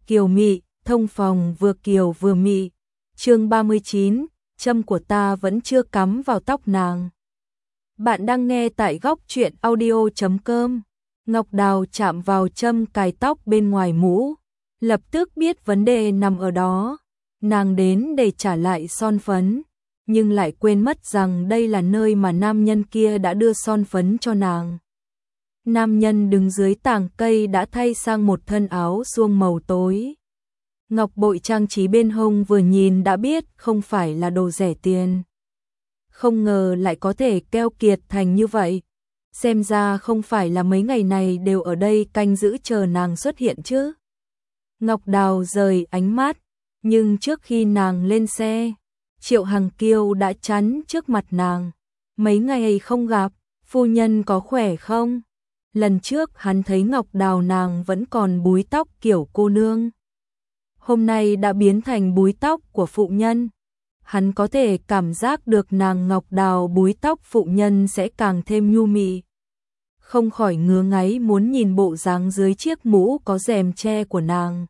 kiều mị, thông phòng vừa kiều vừa mị. Chương 39, châm của ta vẫn chưa cắm vào tóc nàng. Bạn đang nghe tại góc truyện audio.com. Ngọc Đào chạm vào châm cài tóc bên ngoài mũ, lập tức biết vấn đề nằm ở đó. Nàng đến để trả lại son phấn, nhưng lại quên mất rằng đây là nơi mà nam nhân kia đã đưa son phấn cho nàng. Nam nhân đứng dưới tàng cây đã thay sang một thân áo suông màu tối. Ngọc bội trang trí bên hông vừa nhìn đã biết không phải là đồ rẻ tiền. Không ngờ lại có thể keo kiệt thành như vậy. Xem ra không phải là mấy ngày này đều ở đây canh giữ chờ nàng xuất hiện chứ. Ngọc Đào rời ánh mắt, nhưng trước khi nàng lên xe, Triệu Hằng Kiêu đã chắn trước mặt nàng. Mấy ngày không gặp, phu nhân có khỏe không? Lần trước hắn thấy Ngọc Đào nàng vẫn còn búi tóc kiểu cô nương. Hôm nay đã biến thành búi tóc của phụ nhân. Hắn có thể cảm giác được nàng Ngọc Đào búi tóc phụ nhân sẽ càng thêm nhu mị. Không khỏi ngứa ngáy muốn nhìn bộ dáng dưới chiếc mũ có rèm che của nàng.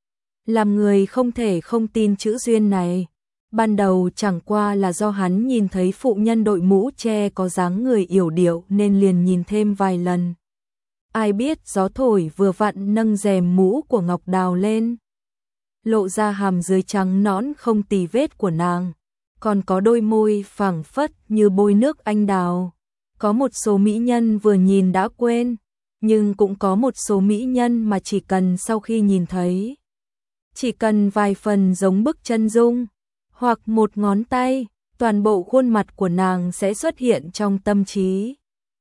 Làm người không thể không tin chữ duyên này. Ban đầu chẳng qua là do hắn nhìn thấy phụ nhân đội mũ che có dáng người yểu điệu nên liền nhìn thêm vài lần. Ai biết gió thổi vừa vặn nâng rèm mũ của Ngọc Đào lên, lộ ra hàm dưới trắng nõn không tì vết của nàng, còn có đôi môi phảng phất như bôi nước anh đào. Có một số mỹ nhân vừa nhìn đã quên, nhưng cũng có một số mỹ nhân mà chỉ cần sau khi nhìn thấy, chỉ cần vài phần giống bức chân dung, hoặc một ngón tay, toàn bộ khuôn mặt của nàng sẽ xuất hiện trong tâm trí.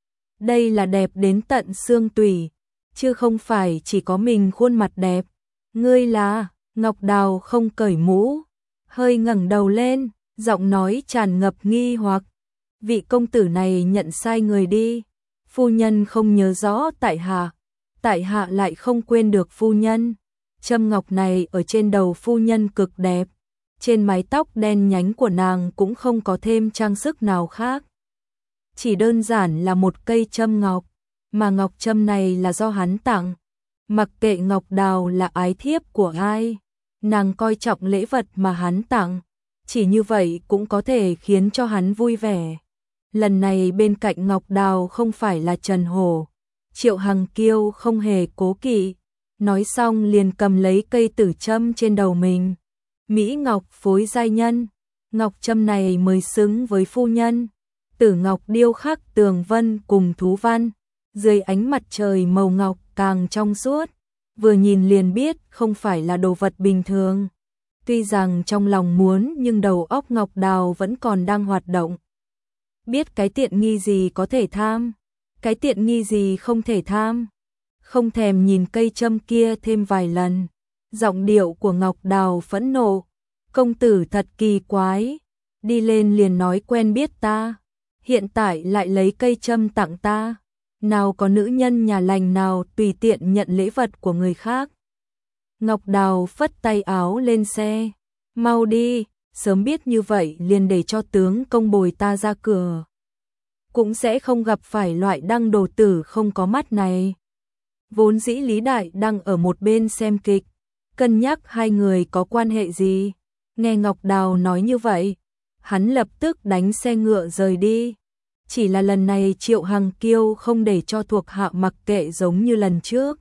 Đây là đẹp đến tận xương tủy, chứ không phải chỉ có mình khuôn mặt đẹp. Ngươi là? Ngọc Đào không cởi mũ, hơi ngẩng đầu lên, giọng nói tràn ngập nghi hoặc. Vị công tử này nhận sai người đi. Phu nhân không nhớ rõ tại hạ lại không quên được phu nhân. Châm ngọc này ở trên đầu phu nhân cực đẹp, trên mái tóc đen nhánh của nàng cũng không có thêm trang sức nào khác. Chỉ đơn giản là một cây châm ngọc, mà ngọc châm này là do hắn tặng. Mặc kệ Ngọc Đào là ái thiếp của ai, nàng coi trọng lễ vật mà hắn tặng, chỉ như vậy cũng có thể khiến cho hắn vui vẻ. Lần này bên cạnh Ngọc Đào không phải là Trần Hổ. Triệu Hằng Kiêu không hề cố kỵ, nói xong liền cầm lấy cây tử châm trên đầu mình. Mỹ Ngọc phối giai nhân, ngọc châm này mới xứng với phu nhân. Tử ngọc điêu khắc tường vân cùng thú văn, dưới ánh mặt trời màu ngọc càng trong suốt, vừa nhìn liền biết không phải là đồ vật bình thường. Tuy rằng trong lòng muốn nhưng đầu óc Ngọc Đào vẫn còn đang hoạt động. Biết cái tiện nghi gì có thể tham, cái tiện nghi gì không thể tham. Không thèm nhìn cây châm kia thêm vài lần. Giọng điệu của Ngọc Đào phẫn nộ. Công tử thật kỳ quái, đi lên liền nói quen biết ta, hiện tại lại lấy cây châm tặng ta. Nào có nữ nhân nhà lành nào tùy tiện nhận lễ vật của người khác. Ngọc Đào phất tay áo lên xe. Mau đi, sớm biết như vậy liền để cho tướng công bồi ta ra cửa. Cũng sẽ không gặp phải loại đăng đồ tử không có mắt này. Vốn dĩ Lý Đại đang ở một bên xem kịch, cân nhắc hai người có quan hệ gì. Nghe Ngọc Đào nói như vậy, hắn lập tức đánh xe ngựa rời đi. Chỉ là lần này Triệu Hằng Kiêu không để cho thuộc hạ mặc kệ giống như lần trước,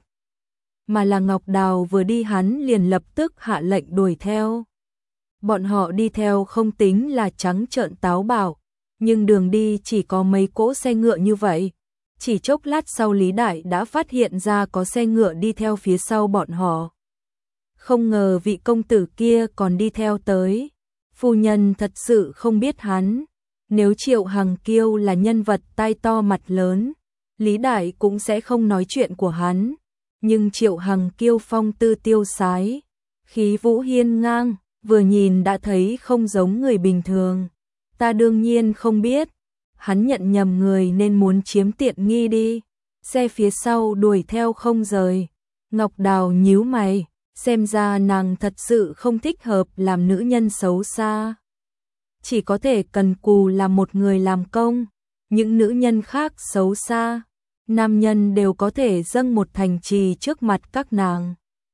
mà là Ngọc Đào vừa đi hắn liền lập tức hạ lệnh đuổi theo. Bọn họ đi theo không tính là trắng trợn táo bạo, nhưng đường đi chỉ có mấy cỗ xe ngựa như vậy. Chỉ chốc lát sau Lý Đại đã phát hiện ra có xe ngựa đi theo phía sau bọn họ. Không ngờ vị công tử kia còn đi theo tới. Phu nhân thật sự không biết hắn. Nếu Triệu Hằng Kiêu là nhân vật tai to mặt lớn, Lý Đại cũng sẽ không nói chuyện của hắn. Nhưng Triệu Hằng Kiêu phong tư tiêu sái, khí vũ hiên ngang, vừa nhìn đã thấy không giống người bình thường. Ta đương nhiên không biết, hắn nhận nhầm người nên muốn chiếm tiện nghi đi. Xe phía sau đuổi theo không rời. Ngọc Đào nhíu mày, xem ra nàng thật sự không thích hợp làm nữ nhân xấu xa. Chỉ có thể cần cù làm một người làm công. Những nữ nhân khác xấu xa, nam nhân đều có thể dâng một thành trì trước mặt các nàng.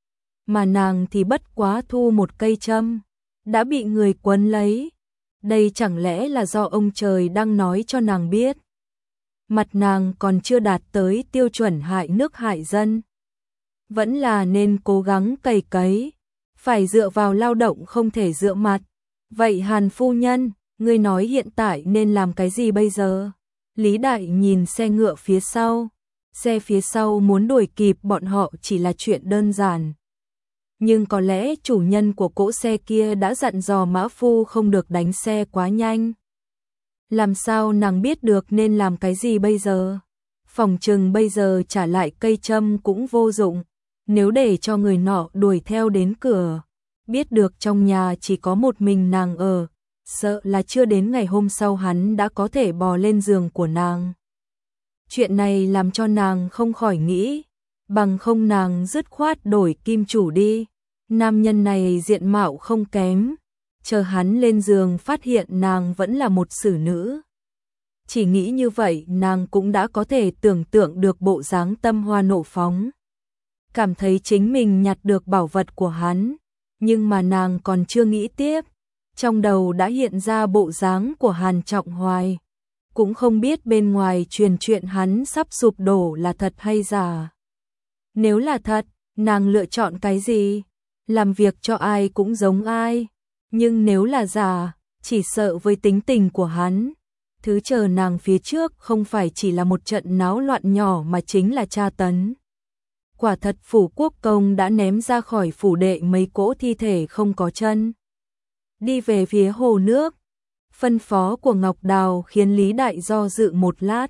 mà nàng thì bất quá thu một cây châm, đã bị người quấn lấy. Đây chẳng lẽ là do ông trời đang nói cho nàng biết, mặt nàng còn chưa đạt tới tiêu chuẩn hại nước hại dân. Vẫn là nên cố gắng cày cấy, phải dựa vào lao động không thể dựa mặt. Vậy Hàn phu nhân, ngươi nói hiện tại nên làm cái gì bây giờ? Lý Đại nhìn xe ngựa phía sau. Xe phía sau muốn đuổi kịp bọn họ chỉ là chuyện đơn giản. Nhưng có lẽ chủ nhân của cỗ xe kia đã dặn dò mã phu không được đánh xe quá nhanh. Làm sao nàng biết được nên làm cái gì bây giờ? Phòng chừng bây giờ trả lại cây châm cũng vô dụng. Nếu để cho người nọ đuổi theo đến cửa, biết được trong nhà chỉ có một mình nàng ở, sợ là chưa đến ngày hôm sau hắn đã có thể bò lên giường của nàng. Chuyện này làm cho nàng không khỏi nghĩ, bằng không nàng dứt khoát đổi kim chủ đi. Nam nhân này diện mạo không kém, chờ hắn lên giường phát hiện nàng vẫn là một xử nữ. Chỉ nghĩ như vậy nàng cũng đã có thể tưởng tượng được bộ dáng tâm hoa nộ phóng. Cảm thấy chính mình nhặt được bảo vật của hắn, nhưng mà nàng còn chưa nghĩ tiếp. Trong đầu đã hiện ra bộ dáng của Hàn Trọng Hoài. Cũng không biết bên ngoài truyền chuyện hắn sắp sụp đổ là thật hay giả. Nếu là thật, nàng lựa chọn cái gì? Làm việc cho ai cũng giống ai. Nhưng nếu là giả, chỉ sợ với tính tình của hắn, thứ chờ nàng phía trước không phải chỉ là một trận náo loạn nhỏ mà chính là tra tấn. Quả thật phủ quốc công đã ném ra khỏi phủ đệ mấy cỗ thi thể không có chân. Đi về phía hồ nước. Phân phó của Ngọc Đào khiến Lý Đại do dự một lát.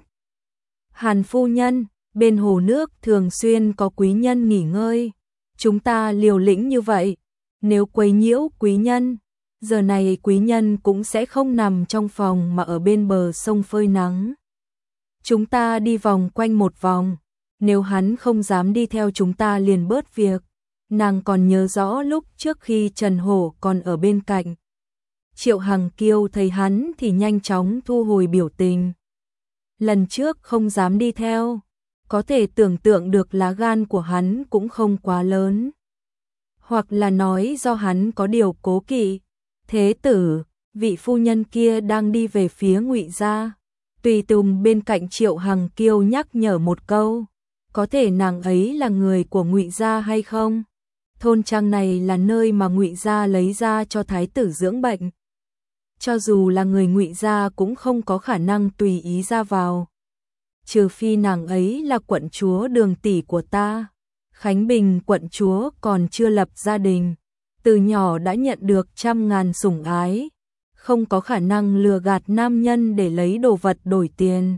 Hàn phu nhân, bên hồ nước thường xuyên có quý nhân nghỉ ngơi. Chúng ta liều lĩnh như vậy, nếu quấy nhiễu quý nhân, giờ này quý nhân cũng sẽ không nằm trong phòng mà ở bên bờ sông phơi nắng. Chúng ta đi vòng quanh một vòng, nếu hắn không dám đi theo chúng ta liền bớt việc. Nàng còn nhớ rõ lúc trước khi Trần Hổ còn ở bên cạnh. Triệu Hằng Kiêu thấy hắn thì nhanh chóng thu hồi biểu tình. Lần trước không dám đi theo, có thể tưởng tượng được lá gan của hắn cũng không quá lớn. Hoặc là nói do hắn có điều cố kỵ. Thế tử, vị phu nhân kia đang đi về phía Ngụy gia. Tùy Tùng bên cạnh Triệu Hằng Kiêu nhắc nhở một câu, có thể nàng ấy là người của Ngụy gia hay không? Thôn trang này là nơi mà Ngụy gia lấy ra cho thái tử dưỡng bệnh. Cho dù là người Ngụy gia cũng không có khả năng tùy ý ra vào. Trừ phi nàng ấy là quận chúa Đường tỷ của ta. Khánh Bình quận chúa còn chưa lập gia đình, từ nhỏ đã nhận được trăm ngàn sủng ái, không có khả năng lừa gạt nam nhân để lấy đồ vật đổi tiền.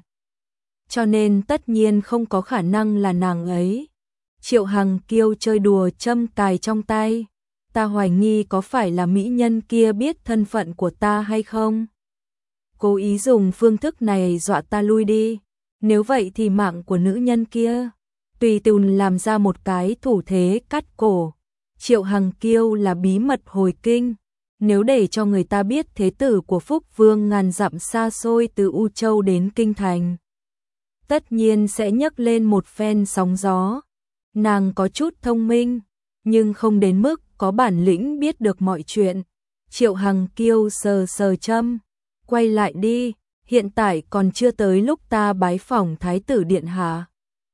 Cho nên tất nhiên không có khả năng là nàng ấy. Triệu Hằng Kiêu chơi đùa châm cài trong tay. Ta hoài nghi có phải là mỹ nhân kia biết thân phận của ta hay không? Cố ý dùng phương thức này dọa ta lui đi. Nếu vậy thì mạng của nữ nhân kia. Tùy Tùng làm ra một cái thủ thế cắt cổ. Triệu Hằng Kiêu là bí mật hồi kinh. Nếu để cho người ta biết thế tử của Phúc Vương ngàn dặm xa xôi từ U Châu đến Kinh Thành, tất nhiên sẽ nhấc lên một phen sóng gió. Nàng có chút thông minh, nhưng không đến mức có bản lĩnh biết được mọi chuyện. Triệu Hằng Kiêu sờ sờ châm, quay lại đi, hiện tại còn chưa tới lúc ta bái phỏng thái tử điện hạ.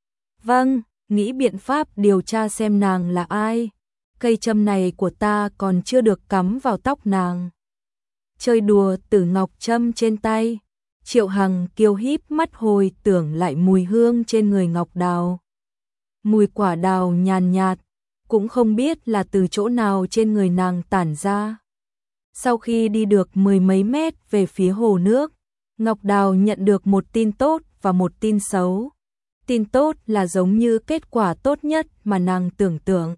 Vâng, nghĩ biện pháp điều tra xem nàng là ai. Cây châm này của ta còn chưa được cắm vào tóc nàng. Chơi đùa Tử ngọc châm trên tay. Triệu Hằng Kiêu híp mắt hồi tưởng lại mùi hương trên người Ngọc Đào. Mùi quả đào nhàn nhạt, cũng không biết là từ chỗ nào trên người nàng tản ra. Sau khi đi được mười mấy mét về phía hồ nước, Ngọc Đào nhận được một tin tốt và một tin xấu. Tin tốt là giống như kết quả tốt nhất mà nàng tưởng tượng.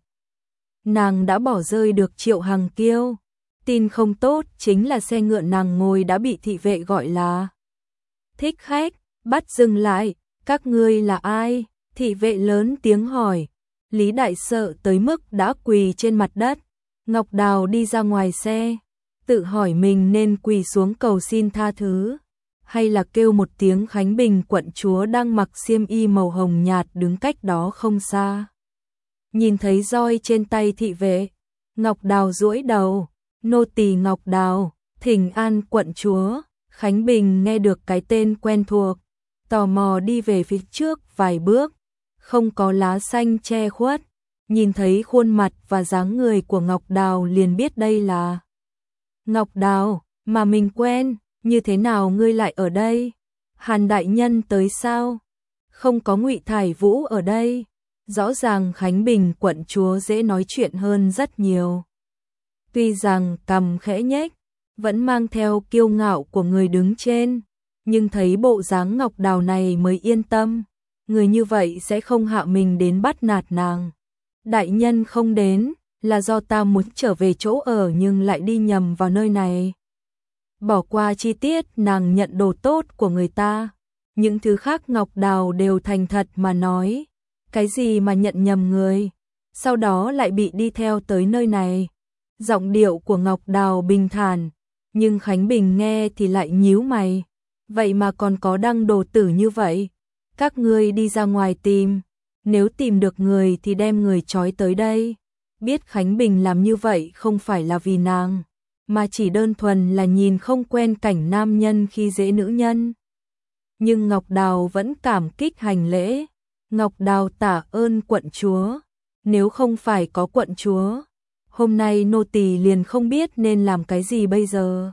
Nàng đã bỏ rơi được Triệu Hằng Kiêu. Tin không tốt chính là xe ngựa nàng ngồi đã bị thị vệ gọi là thích khách, bắt dừng lại, các ngươi là ai? Thị vệ lớn tiếng hỏi. Lý Đại sợ tới mức đã quỳ trên mặt đất. Ngọc Đào đi ra ngoài xe, tự hỏi mình nên quỳ xuống cầu xin tha thứ, hay là kêu một tiếng Khánh Bình quận chúa đang mặc xiêm y màu hồng nhạt đứng cách đó không xa. Nhìn thấy roi trên tay thị vệ, Ngọc Đào duỗi đầu, nô tỳ Ngọc Đào, thỉnh an quận chúa. Khánh Bình nghe được cái tên quen thuộc, tò mò đi về phía trước vài bước, không có lá xanh che khuất, nhìn thấy khuôn mặt và dáng người của Ngọc Đào liền biết đây là Ngọc Đào mà mình quen. Như thế nào ngươi lại ở đây? Hàn đại nhân tới sao? Không có Ngụy Thải Vũ ở đây. Rõ ràng Khánh Bình quận chúa dễ nói chuyện hơn rất nhiều. Tuy rằng cằm khẽ nhếch, vẫn mang theo kiêu ngạo của người đứng trên, nhưng thấy bộ dáng Ngọc Đào này mới yên tâm, người như vậy sẽ không hạ mình đến bắt nạt nàng. Đại nhân không đến, là do ta muốn trở về chỗ ở nhưng lại đi nhầm vào nơi này. Bỏ qua chi tiết nàng nhận đồ tốt của người ta, những thứ khác Ngọc Đào đều thành thật mà nói. Cái gì mà nhận nhầm người, sau đó lại bị đi theo tới nơi này. Giọng điệu của Ngọc Đào bình thản, nhưng Khánh Bình nghe thì lại nhíu mày. Vậy mà còn có đăng đồ tử như vậy. Các ngươi đi ra ngoài tìm, nếu tìm được người thì đem người trói tới đây. Biết Khánh Bình làm như vậy không phải là vì nàng, mà chỉ đơn thuần là nhìn không quen cảnh nam nhân khi dễ nữ nhân. Nhưng Ngọc Đào vẫn cảm kích hành lễ. Ngọc Đào tạ ơn quận chúa, nếu không phải có quận chúa, hôm nay nô tỳ liền không biết nên làm cái gì bây giờ.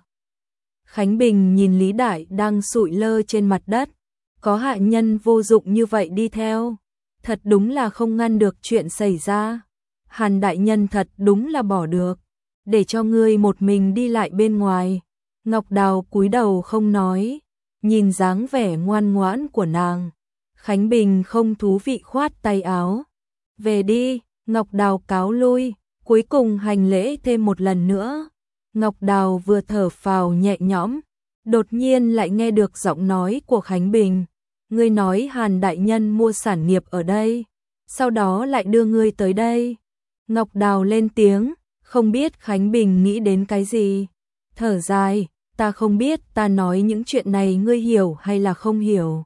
Khánh Bình nhìn Lý Đại đang sụi lơ trên mặt đất, có hạ nhân vô dụng như vậy đi theo, thật đúng là không ngăn được chuyện xảy ra. Hàn đại nhân thật đúng là bỏ được, để cho ngươi một mình đi lại bên ngoài. Ngọc Đào cúi đầu không nói, nhìn dáng vẻ ngoan ngoãn của nàng. Khánh Bình không thú vị khoát tay áo. Về đi, Ngọc Đào cáo lui, cuối cùng hành lễ thêm một lần nữa. Ngọc Đào vừa thở phào nhẹ nhõm, đột nhiên lại nghe được giọng nói của Khánh Bình. Ngươi nói Hàn đại nhân mua sản nghiệp ở đây, sau đó lại đưa ngươi tới đây. Ngọc Đào lên tiếng, không biết Khánh Bình nghĩ đến cái gì. Thở dài, ta không biết ta nói những chuyện này ngươi hiểu hay là không hiểu.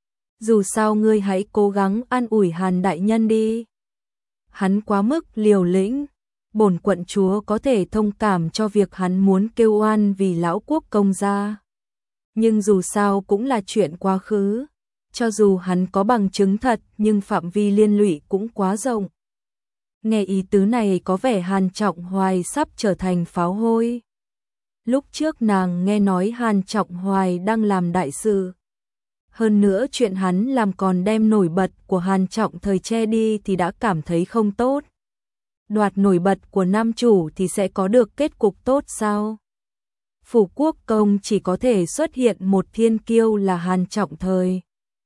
Dù sao ngươi hãy cố gắng an ủi Hàn đại nhân đi. Hắn quá mức liều lĩnh, bổn quận chúa có thể thông cảm cho việc hắn muốn kêu oan vì lão quốc công gia. Nhưng dù sao cũng là chuyện quá khứ, cho dù hắn có bằng chứng thật nhưng phạm vi liên lụy cũng quá rộng. Nghe ý tứ này có vẻ Hàn Trọng Hoài sắp trở thành pháo hôi. Lúc trước nàng nghe nói Hàn Trọng Hoài đang làm đại sự. Hơn nữa chuyện hắn làm còn đem nổi bật của Hàn Trọng Thời che đi thì đã cảm thấy không tốt. Đoạt nổi bật của nam chủ thì sẽ có được kết cục tốt sao? Phủ quốc công chỉ có thể xuất hiện một thiên kiêu là Hàn Trọng Thời.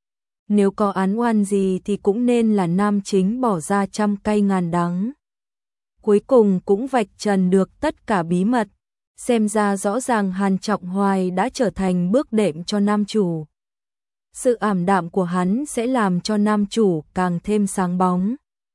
Nếu có án oan gì thì cũng nên là nam chính bỏ ra trăm cay ngàn đắng. Cuối cùng cũng vạch trần được tất cả bí mật. Xem ra rõ ràng Hàn Trọng Hoài đã trở thành bước đệm cho nam chủ. Sự ảm đạm của hắn sẽ làm cho nam chủ càng thêm sáng bóng.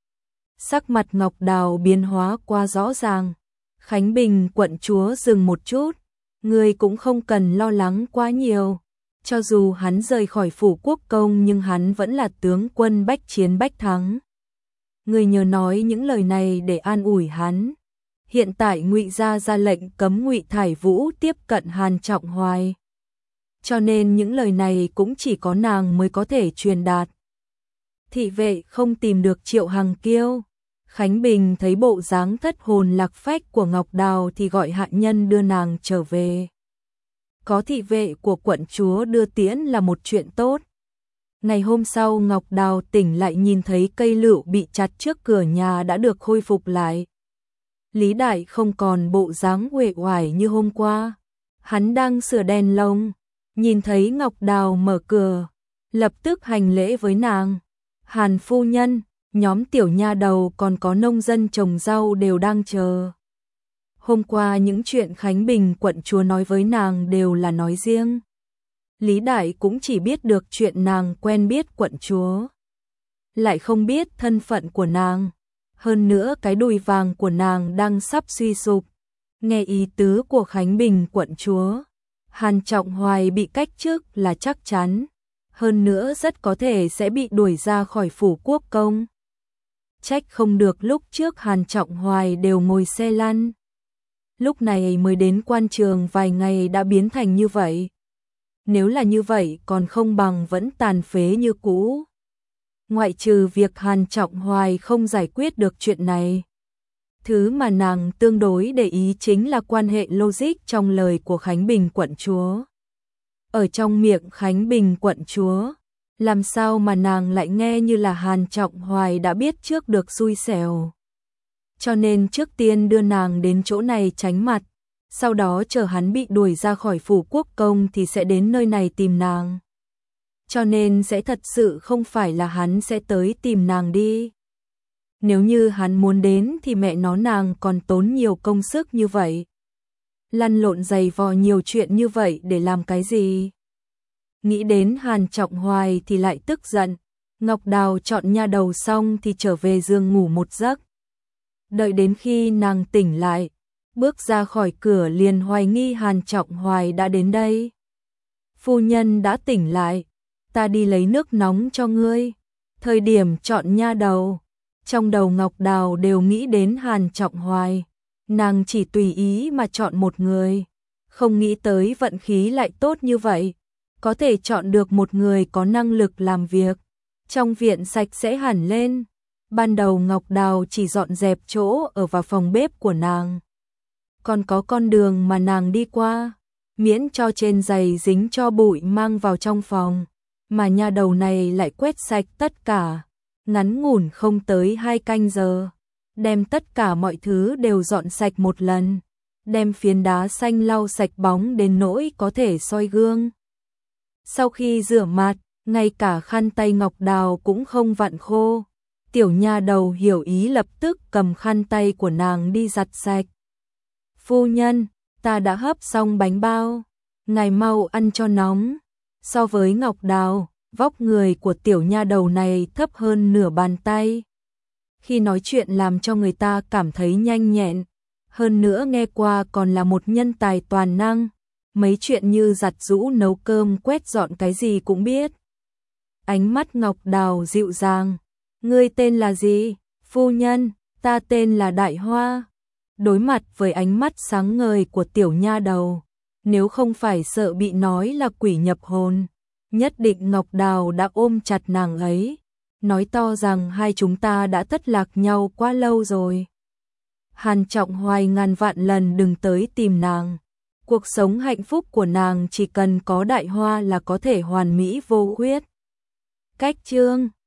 Sắc mặt Ngọc Đào biến hóa qua rõ ràng. Khánh Bình quận chúa dừng một chút. Người cũng không cần lo lắng quá nhiều. Cho dù hắn rời khỏi phủ quốc công nhưng hắn vẫn là tướng quân bách chiến bách thắng. Người nhớ nói những lời này để an ủi hắn. Hiện tại Ngụy gia ra lệnh cấm Ngụy Thải Vũ tiếp cận Hàn Trọng Hoài. Cho nên những lời này cũng chỉ có nàng mới có thể truyền đạt. Thị vệ không tìm được Triệu Hằng Kiêu. Khánh Bình thấy bộ dáng thất hồn lạc phách của Ngọc Đào thì gọi hạ nhân đưa nàng trở về. Có thị vệ của quận chúa đưa tiễn là một chuyện tốt. Ngày hôm sau Ngọc Đào tỉnh lại nhìn thấy cây lựu bị chặt trước cửa nhà đã được khôi phục lại. Lý Đại không còn bộ dáng uể oải như hôm qua. Hắn đang sửa đèn lồng, nhìn thấy Ngọc Đào mở cửa, lập tức hành lễ với nàng. Hàn phu nhân, nhóm tiểu nha đầu còn có nông dân trồng rau đều đang chờ. Hôm qua những chuyện Khánh Bình quận chúa nói với nàng đều là nói riêng. Lý Đại cũng chỉ biết được chuyện nàng quen biết quận chúa, lại không biết thân phận của nàng. Hơn nữa cái đùi vàng của nàng đang sắp suy sụp. Nghe ý tứ của Khánh Bình quận chúa, Hàn Trọng Hoài bị cách chức là chắc chắn. Hơn nữa rất có thể sẽ bị đuổi ra khỏi phủ quốc công. trách không được lúc trước Hàn Trọng Hoài đều ngồi xe lăn. Lúc này mới đến quan trường vài ngày đã biến thành như vậy. Nếu là như vậy còn không bằng vẫn tàn phế như cũ. Ngoại trừ việc Hàn Trọng Hoài không giải quyết được chuyện này. Thứ mà nàng tương đối để ý chính là quan hệ logic trong lời của Khánh Bình quận chúa. Ở trong miệng Khánh Bình quận chúa, làm sao mà nàng lại nghe như là Hàn Trọng Hoài đã biết trước được xui xẻo. Cho nên trước tiên đưa nàng đến chỗ này tránh mặt, sau đó chờ hắn bị đuổi ra khỏi phủ quốc công thì sẽ đến nơi này tìm nàng. Cho nên sẽ thật sự không phải là hắn sẽ tới tìm nàng đi. Nếu như hắn muốn đến thì mẹ nó nàng còn tốn nhiều công sức như vậy. Lăn lộn giày vò nhiều chuyện như vậy để làm cái gì? Nghĩ đến Hàn Trọng Hoài thì lại tức giận. Ngọc Đào chọn nha đầu xong thì trở về giường ngủ một giấc. Đợi đến khi nàng tỉnh lại, bước ra khỏi cửa liền hoài nghi Hàn Trọng Hoài đã đến đây. Phu nhân đã tỉnh lại, ta đi lấy nước nóng cho ngươi. Thời điểm chọn nha đầu, trong đầu Ngọc Đào đều nghĩ đến Hàn Trọng Hoài. Nàng chỉ tùy ý mà chọn một người, không nghĩ tới vận khí lại tốt như vậy. Có thể chọn được một người có năng lực làm việc, trong viện sạch sẽ hẳn lên. Ban đầu Ngọc Đào chỉ dọn dẹp chỗ ở vào phòng bếp của nàng. Còn có con đường mà nàng đi qua, miễn cho trên giày dính cho bụi mang vào trong phòng. Mà nha đầu này lại quét sạch tất cả, ngắn ngủn không tới 2 canh giờ. Đem tất cả mọi thứ đều dọn sạch một lần. Đem phiến đá xanh lau sạch bóng đến nỗi có thể soi gương. Sau khi rửa mặt, ngay cả khăn tay Ngọc Đào cũng không vặn khô. Tiểu nha đầu hiểu ý lập tức cầm khăn tay của nàng đi giặt sạch. Phu nhân, ta đã hấp xong bánh bao, ngài mau ăn cho nóng. So với Ngọc Đào, vóc người của tiểu nha đầu này thấp hơn nửa bàn tay. Khi nói chuyện làm cho người ta cảm thấy nhanh nhẹn, hơn nữa nghe qua còn là một nhân tài toàn năng. Mấy chuyện như giặt giũ nấu cơm quét dọn cái gì cũng biết. Ánh mắt Ngọc Đào dịu dàng. Ngươi tên là gì? Phu nhân, ta tên là Đại Hoa. Đối mặt với ánh mắt sáng ngời của tiểu nha đầu, nếu không phải sợ bị nói là quỷ nhập hồn, nhất định Ngọc Đào đã ôm chặt nàng ấy, nói to rằng hai chúng ta đã thất lạc nhau quá lâu rồi. Hàn Trọng Hoài ngàn vạn lần đừng tới tìm nàng. Cuộc sống hạnh phúc của nàng chỉ cần có Đại Hoa là có thể hoàn mỹ vô khuyết. Cách chương